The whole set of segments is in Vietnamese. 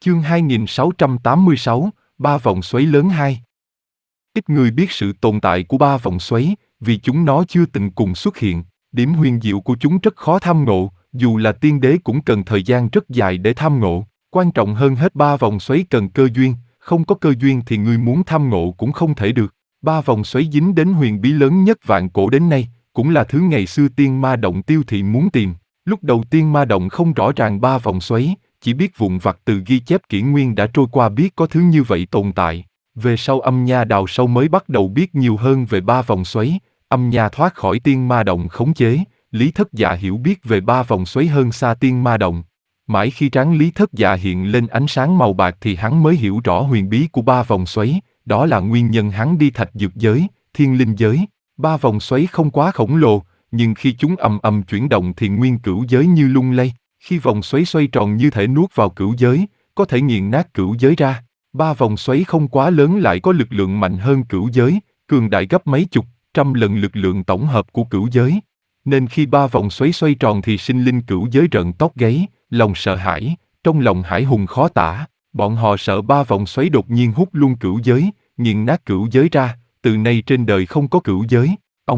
Chương 2686, Ba vòng xoáy lớn 2. Ít người biết sự tồn tại của ba vòng xoáy, vì chúng nó chưa từng cùng xuất hiện. Điểm huyền diệu của chúng rất khó tham ngộ, dù là tiên đế cũng cần thời gian rất dài để tham ngộ. Quan trọng hơn hết, ba vòng xoáy cần cơ duyên, không có cơ duyên thì người muốn tham ngộ cũng không thể được. Ba vòng xoáy dính đến huyền bí lớn nhất vạn cổ đến nay, cũng là thứ ngày xưa Tiên Ma Động tiêu thị muốn tìm. Lúc đầu Tiên Ma Động không rõ ràng ba vòng xoáy, chỉ biết vụn vặt từ ghi chép kỷ nguyên đã trôi qua biết có thứ như vậy tồn tại. Về sau Âm Nha đào sâu mới bắt đầu biết nhiều hơn về ba vòng xoáy. Âm Nha thoát khỏi Tiên Ma Động khống chế, Lý Thất Dạ hiểu biết về ba vòng xoáy hơn xa Tiên Ma Động. Mãi khi trán Lý Thất Dạ hiện lên ánh sáng màu bạc thì hắn mới hiểu rõ huyền bí của ba vòng xoáy, đó là nguyên nhân hắn đi Thạch Dược giới, Thiên Linh giới. Ba vòng xoáy không quá khổng lồ, nhưng khi chúng ầm ầm chuyển động thì nguyên cửu giới như lung lay. Khi vòng xoáy xoay tròn như thể nuốt vào cửu giới, có thể nghiền nát cửu giới ra. Ba vòng xoáy không quá lớn lại có lực lượng mạnh hơn cửu giới, cường đại gấp mấy chục, trăm lần lực lượng tổng hợp của cửu giới. Nên khi ba vòng xoáy xoay tròn thì sinh linh cửu giới rợn tóc gáy, lòng sợ hãi, trong lòng hải hùng khó tả. Bọn họ sợ ba vòng xoáy đột nhiên hút luôn cửu giới, nghiền nát cửu giới ra, từ nay trên đời không có cửu giới.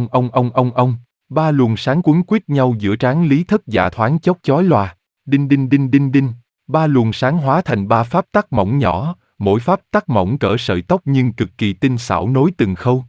Ông. Ba luồng sáng quấn quýt nhau giữa trán Lý Thất Dạ thoáng chốc chói lòa. Đinh đinh đinh đinh đinh. Ba luồng sáng hóa thành ba pháp tắc mỏng nhỏ, mỗi pháp tắc mỏng cỡ sợi tóc nhưng cực kỳ tinh xảo nối từng khâu.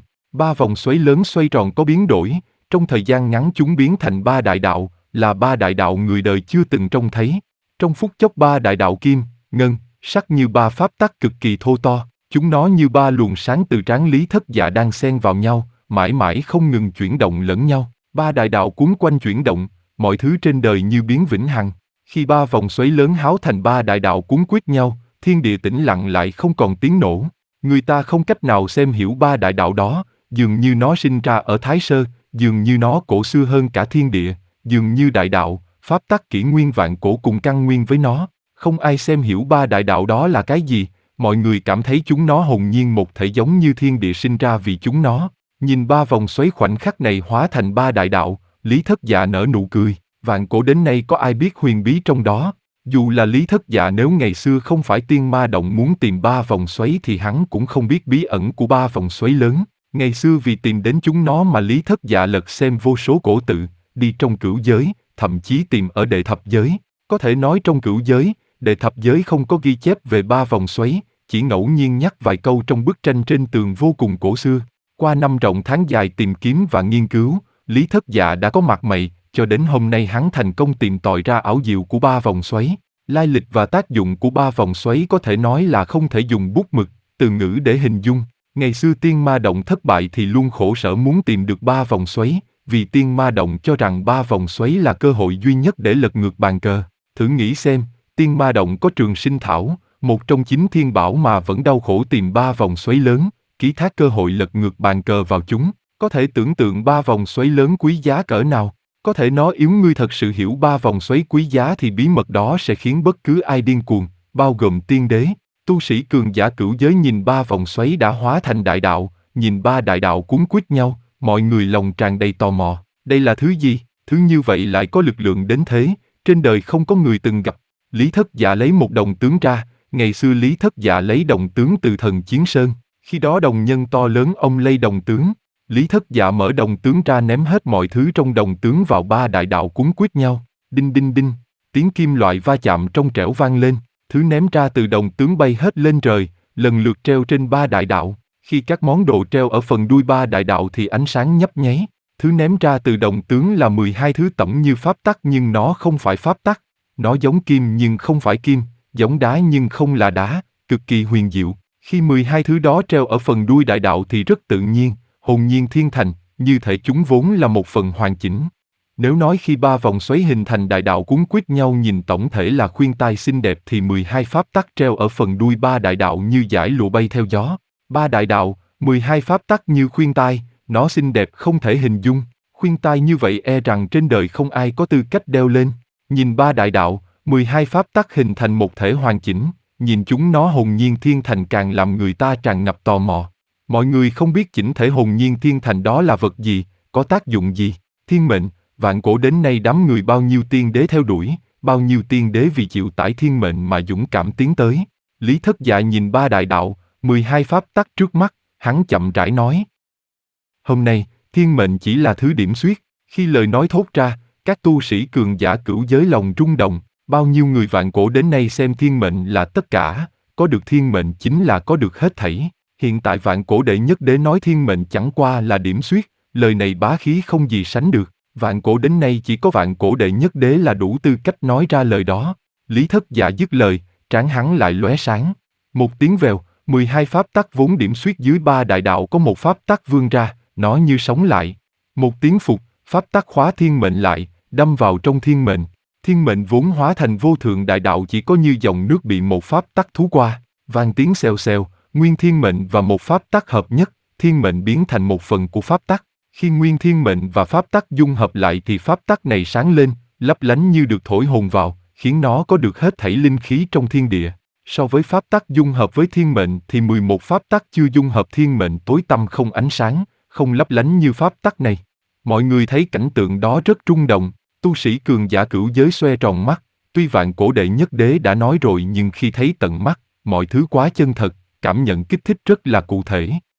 Ba vòng xoáy lớn xoay tròn có biến đổi, trong thời gian ngắn chúng biến thành ba đại đạo, là ba đại đạo người đời chưa từng trông thấy. Trong phút chốc ba đại đạo kim, ngân, sắc như ba pháp tắc cực kỳ thô to, chúng nó như ba luồng sáng từ trán Lý Thất Dạ đang xen vào nhau, mãi mãi không ngừng chuyển động lẫn nhau. Ba đại đạo cuốn quanh chuyển động, mọi thứ trên đời như biến vĩnh hằng. Khi ba vòng xoáy lớn háo thành ba đại đạo cuốn quýt nhau, thiên địa tĩnh lặng lại không còn tiếng nổ. Người ta không cách nào xem hiểu ba đại đạo đó, dường như nó sinh ra ở Thái Sơ, dường như nó cổ xưa hơn cả thiên địa, dường như đại đạo, pháp tắc kỷ nguyên vạn cổ cùng căn nguyên với nó. Không ai xem hiểu ba đại đạo đó là cái gì, mọi người cảm thấy chúng nó hồn nhiên một thể giống như thiên địa sinh ra vì chúng nó. Nhìn ba vòng xoáy khoảnh khắc này hóa thành ba đại đạo, Lý Thất Dạ nở nụ cười. Vạn cổ đến nay có ai biết huyền bí trong đó? Dù là Lý Thất Dạ nếu ngày xưa không phải Tiên Ma Động muốn tìm ba vòng xoáy thì hắn cũng không biết bí ẩn của ba vòng xoáy lớn. Ngày xưa vì tìm đến chúng nó mà Lý Thất Dạ lật xem vô số cổ tự, đi trong cửu giới, thậm chí tìm ở Đệ Thập giới. Có thể nói trong cửu giới, Đệ Thập giới không có ghi chép về ba vòng xoáy, chỉ ngẫu nhiên nhắc vài câu trong bức tranh trên tường vô cùng cổ xưa. Qua năm rộng tháng dài tìm kiếm và nghiên cứu, Lý Thất Dạ đã có mặt mày, cho đến hôm nay hắn thành công tìm tòi ra ảo diệu của ba vòng xoáy. Lai lịch và tác dụng của ba vòng xoáy có thể nói là không thể dùng bút mực, từ ngữ để hình dung. Ngày xưa Tiên Ma Động thất bại thì luôn khổ sở muốn tìm được ba vòng xoáy, vì Tiên Ma Động cho rằng ba vòng xoáy là cơ hội duy nhất để lật ngược bàn cờ. Thử nghĩ xem, Tiên Ma Động có Trường Sinh Thảo, một trong 9 thiên bảo mà vẫn đau khổ tìm ba vòng xoáy lớn, ký thác cơ hội lật ngược bàn cờ vào chúng. Có thể tưởng tượng ba vòng xoáy lớn quý giá cỡ nào. Có thể nói nếu ngươi thật sự hiểu ba vòng xoáy quý giá thì bí mật đó sẽ khiến bất cứ ai điên cuồng, bao gồm tiên đế. Tu sĩ cường giả cửu giới nhìn ba vòng xoáy đã hóa thành đại đạo, nhìn ba đại đạo cuốn quýt nhau, mọi người lòng tràn đầy tò mò. Đây là thứ gì? Thứ như vậy lại có lực lượng đến thế, trên đời không có người từng gặp. Lý Thất Dạ lấy một đồng tướng ra, ngày xưa Lý Thất Dạ lấy đồng tướng từ Thần Chiến Sơn, khi đó đồng nhân to lớn ông lấy đồng tướng. Lý Thất Dạ mở đồng tướng ra ném hết mọi thứ trong đồng tướng vào ba đại đạo cuốn quýt nhau. Đinh đinh đinh, tiếng kim loại va chạm trong trẻo vang lên, thứ ném ra từ đồng tướng bay hết lên trời, lần lượt treo trên ba đại đạo. Khi các món đồ treo ở phần đuôi ba đại đạo thì ánh sáng nhấp nháy. Thứ ném ra từ đồng tướng là 12 thứ tổng như pháp tắc nhưng nó không phải pháp tắc. Nó giống kim nhưng không phải kim, giống đá nhưng không là đá, cực kỳ huyền diệu. Khi 12 thứ đó treo ở phần đuôi đại đạo thì rất tự nhiên, hồn nhiên thiên thành, như thể chúng vốn là một phần hoàn chỉnh. Nếu nói khi ba vòng xoáy hình thành đại đạo cuốn quýt nhau nhìn tổng thể là khuyên tai xinh đẹp thì 12 pháp tắc treo ở phần đuôi ba đại đạo như dải lụa bay theo gió. Ba đại đạo, 12 pháp tắc như khuyên tai, nó xinh đẹp không thể hình dung. Khuyên tai như vậy e rằng trên đời không ai có tư cách đeo lên. Nhìn ba đại đạo, 12 pháp tắc hình thành một thể hoàn chỉnh, nhìn chúng nó hồn nhiên thiên thành càng làm người ta tràn ngập tò mò. Mọi người không biết chỉnh thể hồn nhiên thiên thành đó là vật gì, có tác dụng gì. Thiên mệnh, vạn cổ đến nay đám người bao nhiêu tiên đế theo đuổi, bao nhiêu tiên đế vì chịu tải thiên mệnh mà dũng cảm tiến tới. Lý Thất Dạ nhìn ba đại đạo, 12 pháp tắc trước mắt, hắn chậm rãi nói. Hôm nay, thiên mệnh chỉ là thứ điểm xuyết. Khi lời nói thốt ra, các tu sĩ cường giả cửu giới lòng rung động, bao nhiêu người vạn cổ đến nay xem thiên mệnh là tất cả, có được thiên mệnh chính là có được hết thảy. Hiện tại vạn cổ đệ nhất đế nói thiên mệnh chẳng qua là điểm xuyết, lời này bá khí không gì sánh được. Vạn cổ đến nay chỉ có vạn cổ đệ nhất đế là đủ tư cách nói ra lời đó. Lý Thất Dạ dứt lời, trán hắn lại lóe sáng. Một tiếng vèo, 12 pháp tắc vốn điểm xuyết dưới ba đại đạo có một pháp tắc vươn ra, nó như sống lại. Một tiếng phục, pháp tắc khóa thiên mệnh lại, đâm vào trong thiên mệnh. Thiên mệnh vốn hóa thành vô thượng đại đạo chỉ có như dòng nước bị một pháp tắc thú qua, vang tiếng xèo xèo, nguyên thiên mệnh và một pháp tắc hợp nhất, thiên mệnh biến thành một phần của pháp tắc. Khi nguyên thiên mệnh và pháp tắc dung hợp lại thì pháp tắc này sáng lên, lấp lánh như được thổi hồn vào, khiến nó có được hết thảy linh khí trong thiên địa. So với pháp tắc dung hợp với thiên mệnh thì 11 pháp tắc chưa dung hợp thiên mệnh tối tăm không ánh sáng, không lấp lánh như pháp tắc này. Mọi người thấy cảnh tượng đó rất rung động, tu sĩ cường giả cửu giới xoe tròn mắt, tuy vạn cổ đệ nhất đế đã nói rồi nhưng khi thấy tận mắt, mọi thứ quá chân thật, cảm nhận kích thích rất là cụ thể.